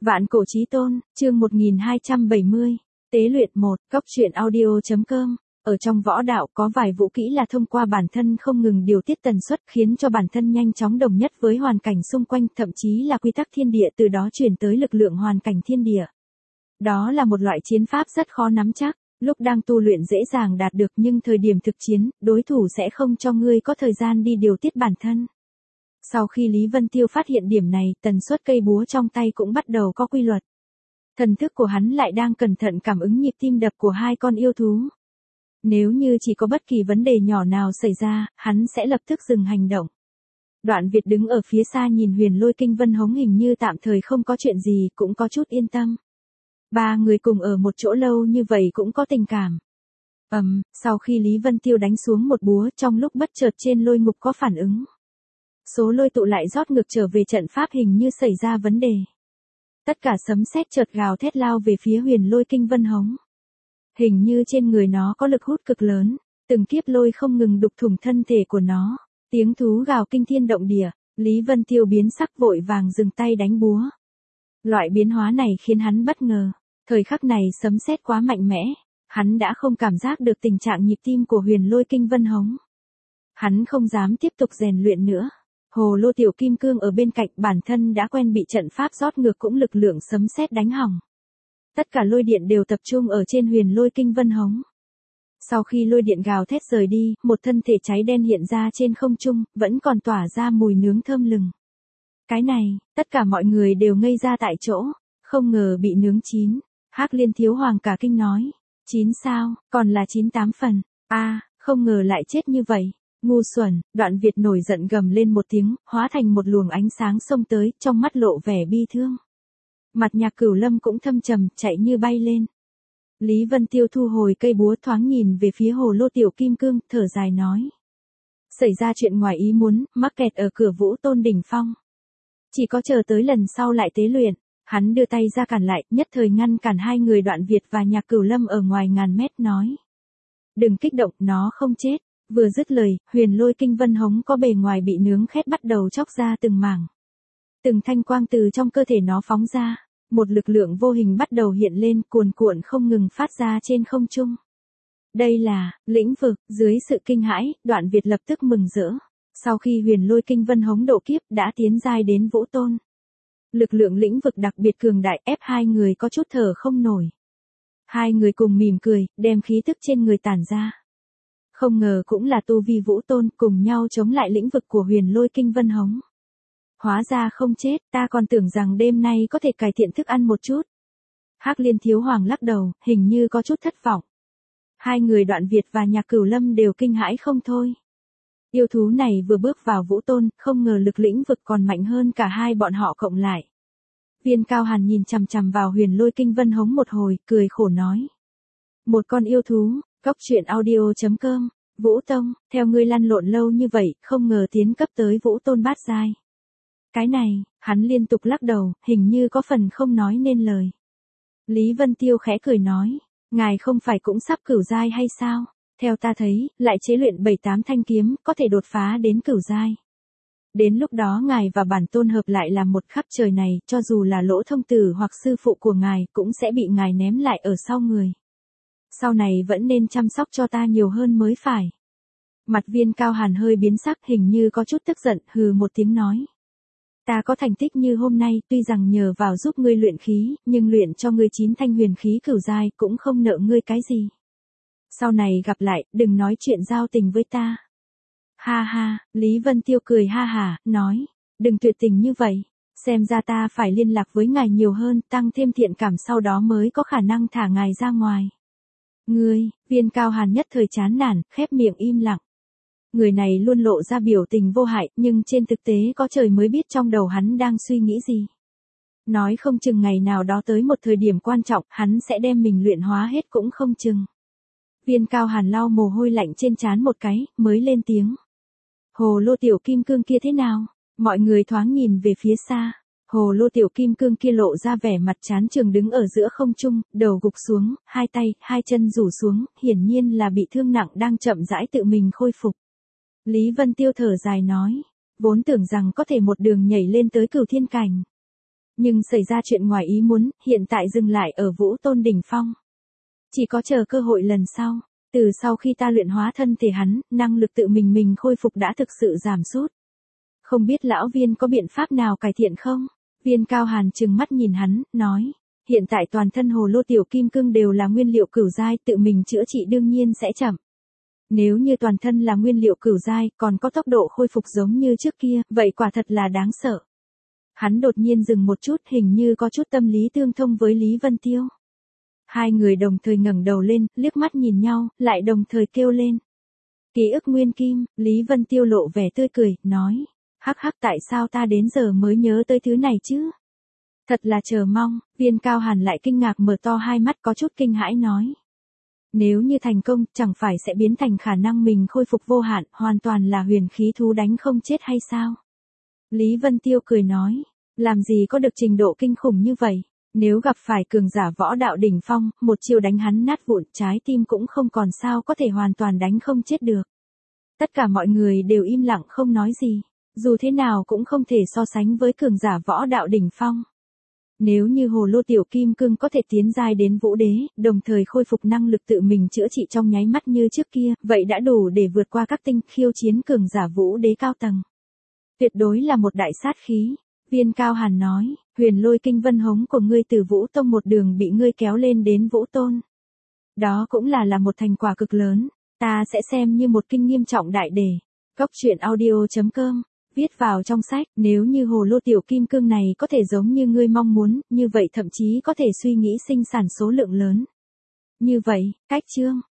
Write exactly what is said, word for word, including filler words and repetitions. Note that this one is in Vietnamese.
Vạn cổ chí tôn, chương một nghìn hai trăm bảy mươi, tế luyện một, cốc truyện audio.com. Ở trong võ đạo có vài vũ kỹ là thông qua bản thân không ngừng điều tiết tần suất khiến cho bản thân nhanh chóng đồng nhất với hoàn cảnh xung quanh, thậm chí là quy tắc thiên địa, từ đó truyền tới lực lượng hoàn cảnh thiên địa. Đó là một loại chiến pháp rất khó nắm chắc, lúc đang tu luyện dễ dàng đạt được nhưng thời điểm thực chiến, đối thủ sẽ không cho ngươi có thời gian đi điều tiết bản thân. Sau khi Lý Vân Tiêu phát hiện điểm này, tần suất cây búa trong tay cũng bắt đầu có quy luật. Thần thức của hắn lại đang cẩn thận cảm ứng nhịp tim đập của hai con yêu thú. Nếu như chỉ có bất kỳ vấn đề nhỏ nào xảy ra, hắn sẽ lập tức dừng hành động. Đoạn Việt đứng ở phía xa nhìn Huyền Lôi Kinh Vân Hống hình như tạm thời không có chuyện gì, cũng có chút yên tâm. Ba người cùng ở một chỗ lâu như vậy cũng có tình cảm. Ầm, um, sau khi Lý Vân Tiêu đánh xuống một búa, trong lúc bất chợt trên lôi ngục có phản ứng. Số lôi tụ lại rót ngược trở về trận pháp, hình như xảy ra vấn đề. Tất cả sấm sét chợt gào thét lao về phía Huyền Lôi Kinh Vân Hống. Hình như trên người nó có lực hút cực lớn, từng kiếp lôi không ngừng đục thủng thân thể của nó. Tiếng thú gào kinh thiên động địa, Lý Vân Tiêu biến sắc vội vàng dừng tay đánh búa. Loại biến hóa này khiến hắn bất ngờ, thời khắc này sấm sét quá mạnh mẽ, hắn đã không cảm giác được tình trạng nhịp tim của Huyền Lôi Kinh Vân Hống. Hắn không dám tiếp tục rèn luyện nữa. Hồ Lô Tiểu Kim Cương ở bên cạnh, bản thân đã quen bị trận pháp rót ngược cũng lực lượng sấm sét đánh hỏng. Tất cả lôi điện đều tập trung ở trên Huyền Lôi Kinh Vân Hống. Sau khi lôi điện gào thét rời đi, một thân thể cháy đen hiện ra trên không trung, vẫn còn tỏa ra mùi nướng thơm lừng. Cái này, tất cả mọi người đều ngây ra tại chỗ, không ngờ bị nướng chín. Hắc Liên Thiếu Hoàng cả kinh nói, chín sao, còn là chín tám phần, a, à, không ngờ lại chết như vậy. Ngu xuẩn, Đoạn Việt nổi giận gầm lên một tiếng, hóa thành một luồng ánh sáng xông tới, trong mắt lộ vẻ bi thương. Mặt Nhạc Cửu Lâm cũng thâm trầm, chạy như bay lên. Lý Vân Tiêu thu hồi cây búa, thoáng nhìn về phía Hồ Lô Tiểu Kim Cương, thở dài nói. Xảy ra chuyện ngoài ý muốn, mắc kẹt ở cửa Vũ Tôn đỉnh phong. Chỉ có chờ tới lần sau lại tế luyện. Hắn đưa tay ra cản lại, nhất thời ngăn cản hai người Đoạn Việt và Nhạc Cửu Lâm ở ngoài ngàn mét, nói. Đừng kích động, nó không chết. Vừa dứt lời, Huyền Lôi Kinh Vân Hống có bề ngoài bị nướng khét bắt đầu chóc ra từng mảng. Từng thanh quang từ trong cơ thể nó phóng ra, một lực lượng vô hình bắt đầu hiện lên, cuồn cuộn không ngừng phát ra trên không trung. Đây là lĩnh vực. Dưới sự kinh hãi, Đoạn Việt lập tức mừng rỡ. Sau khi Huyền Lôi Kinh Vân Hống độ kiếp đã tiến giai đến Vũ Tôn. Lực lượng lĩnh vực đặc biệt cường đại, ép hai người có chút thở không nổi. Hai người cùng mỉm cười, đem khí tức trên người tản ra. Không ngờ cũng là tu vi Vũ Tôn, cùng nhau chống lại lĩnh vực của Huyền Lôi Kinh Vân Hống. Hóa ra không chết, ta còn tưởng rằng đêm nay có thể cải thiện thức ăn một chút. Hắc Liên Thiếu Hoàng lắc đầu, hình như có chút thất vọng. Hai người Đoạn Việt và Nhạc Cửu Lâm đều kinh hãi không thôi. Yêu thú này vừa bước vào Vũ Tôn, không ngờ lực lĩnh vực còn mạnh hơn cả hai bọn họ cộng lại. Viên Cao Hàn nhìn chằm chằm vào Huyền Lôi Kinh Vân Hống một hồi, cười khổ nói. Một con yêu thú. Cốc truyện audio.com, Vũ Tông, theo ngươi lăn lộn lâu như vậy, không ngờ tiến cấp tới Vũ Tôn bát giai. Cái này, hắn liên tục lắc đầu, hình như có phần không nói nên lời. Lý Vân Tiêu khẽ cười nói, ngài không phải cũng sắp cửu giai hay sao? Theo ta thấy, lại chế luyện bảy tám thanh kiếm, có thể đột phá đến cửu giai. Đến lúc đó ngài và bản tôn hợp lại làm một khắp trời này, cho dù là Lỗ Thông Tử hoặc sư phụ của ngài, cũng sẽ bị ngài ném lại ở sau người. Sau này vẫn nên chăm sóc cho ta nhiều hơn mới phải. Mặt Viên Cao Hàn hơi biến sắc, hình như có chút tức giận, hừ một tiếng nói. Ta có thành tích như hôm nay, tuy rằng nhờ vào giúp ngươi luyện khí, nhưng luyện cho ngươi chín thanh huyền khí cửu giai cũng không nợ ngươi cái gì. Sau này gặp lại, đừng nói chuyện giao tình với ta. Ha ha, Lý Vân Tiêu cười ha hả, nói, đừng tuyệt tình như vậy. Xem ra ta phải liên lạc với ngài nhiều hơn, tăng thêm thiện cảm, sau đó mới có khả năng thả ngài ra ngoài. Ngươi, Viên Cao Hàn nhất thời chán nản, khép miệng im lặng. Người này luôn lộ ra biểu tình vô hại, nhưng trên thực tế có trời mới biết trong đầu hắn đang suy nghĩ gì. Nói không chừng ngày nào đó tới một thời điểm quan trọng, hắn sẽ đem mình luyện hóa hết cũng không chừng. Viên Cao Hàn lau mồ hôi lạnh trên trán một cái, mới lên tiếng. Hồ Lô Tiểu Kim Cương kia thế nào? Mọi người thoáng nhìn về phía xa. Hồ Lô Tiểu Kim Cương kia lộ ra vẻ mặt chán chường đứng ở giữa không trung, đầu gục xuống, hai tay, hai chân rủ xuống, hiển nhiên là bị thương nặng đang chậm rãi tự mình khôi phục. Lý Vân Tiêu thở dài nói, vốn tưởng rằng có thể một đường nhảy lên tới cửu thiên cảnh. Nhưng xảy ra chuyện ngoài ý muốn, hiện tại dừng lại ở Vũ Tôn đỉnh phong. Chỉ có chờ cơ hội lần sau. Từ sau khi ta luyện hóa thân thể hắn, năng lực tự mình mình khôi phục đã thực sự giảm sút. Không biết lão Viên có biện pháp nào cải thiện không? Viên Cao Hàn trừng mắt nhìn hắn, nói. Hiện tại toàn thân hồ lô tiểu kim cương đều là nguyên liệu cửu giai, tự mình chữa trị đương nhiên sẽ chậm. Nếu như toàn thân là nguyên liệu cửu giai, còn có tốc độ khôi phục giống như trước kia, vậy quả thật là đáng sợ. Hắn đột nhiên dừng một chút, hình như có chút tâm lý tương thông với Lý Vân Tiêu. Hai người đồng thời ngẩng đầu lên, liếc mắt nhìn nhau, lại đồng thời kêu lên. Ký ức nguyên kim, Lý Vân Tiêu lộ vẻ tươi cười, nói. Hắc hắc, tại sao ta đến giờ mới nhớ tới thứ này chứ? Thật là chờ mong. Viên Cao Hàn lại kinh ngạc mở to hai mắt có chút kinh hãi nói. Nếu như thành công, chẳng phải sẽ biến thành khả năng mình khôi phục vô hạn, hoàn toàn là huyền khí thú đánh không chết hay sao? Lý Vân Tiêu cười nói, làm gì có được trình độ kinh khủng như vậy? Nếu gặp phải cường giả võ đạo đỉnh phong, một chiêu đánh hắn nát vụn, trái tim cũng không còn sao có thể hoàn toàn đánh không chết được. Tất cả mọi người đều im lặng không nói gì, dù thế nào cũng không thể so sánh với cường giả võ đạo đỉnh phong. Nếu như hồ lô tiểu kim cương có thể tiến giai đến vũ đế, đồng thời khôi phục năng lực tự mình chữa trị trong nháy mắt như trước kia, vậy đã đủ để vượt qua các tinh khiêu chiến cường giả vũ đế cao tầng. Tuyệt đối là một đại sát khí. Viên Cao Hàn nói, huyền lôi kinh vân hống của ngươi từ Vũ Tông một đường bị ngươi kéo lên đến Vũ Tôn. Đó cũng là là một thành quả cực lớn, ta sẽ xem như một kinh nghiêm trọng đại đề. Cốc truyện audio chấm com viết vào trong sách, nếu như hồ lô tiểu kim cương này có thể giống như ngươi mong muốn, như vậy thậm chí có thể suy nghĩ sinh sản số lượng lớn. Như vậy, cách chương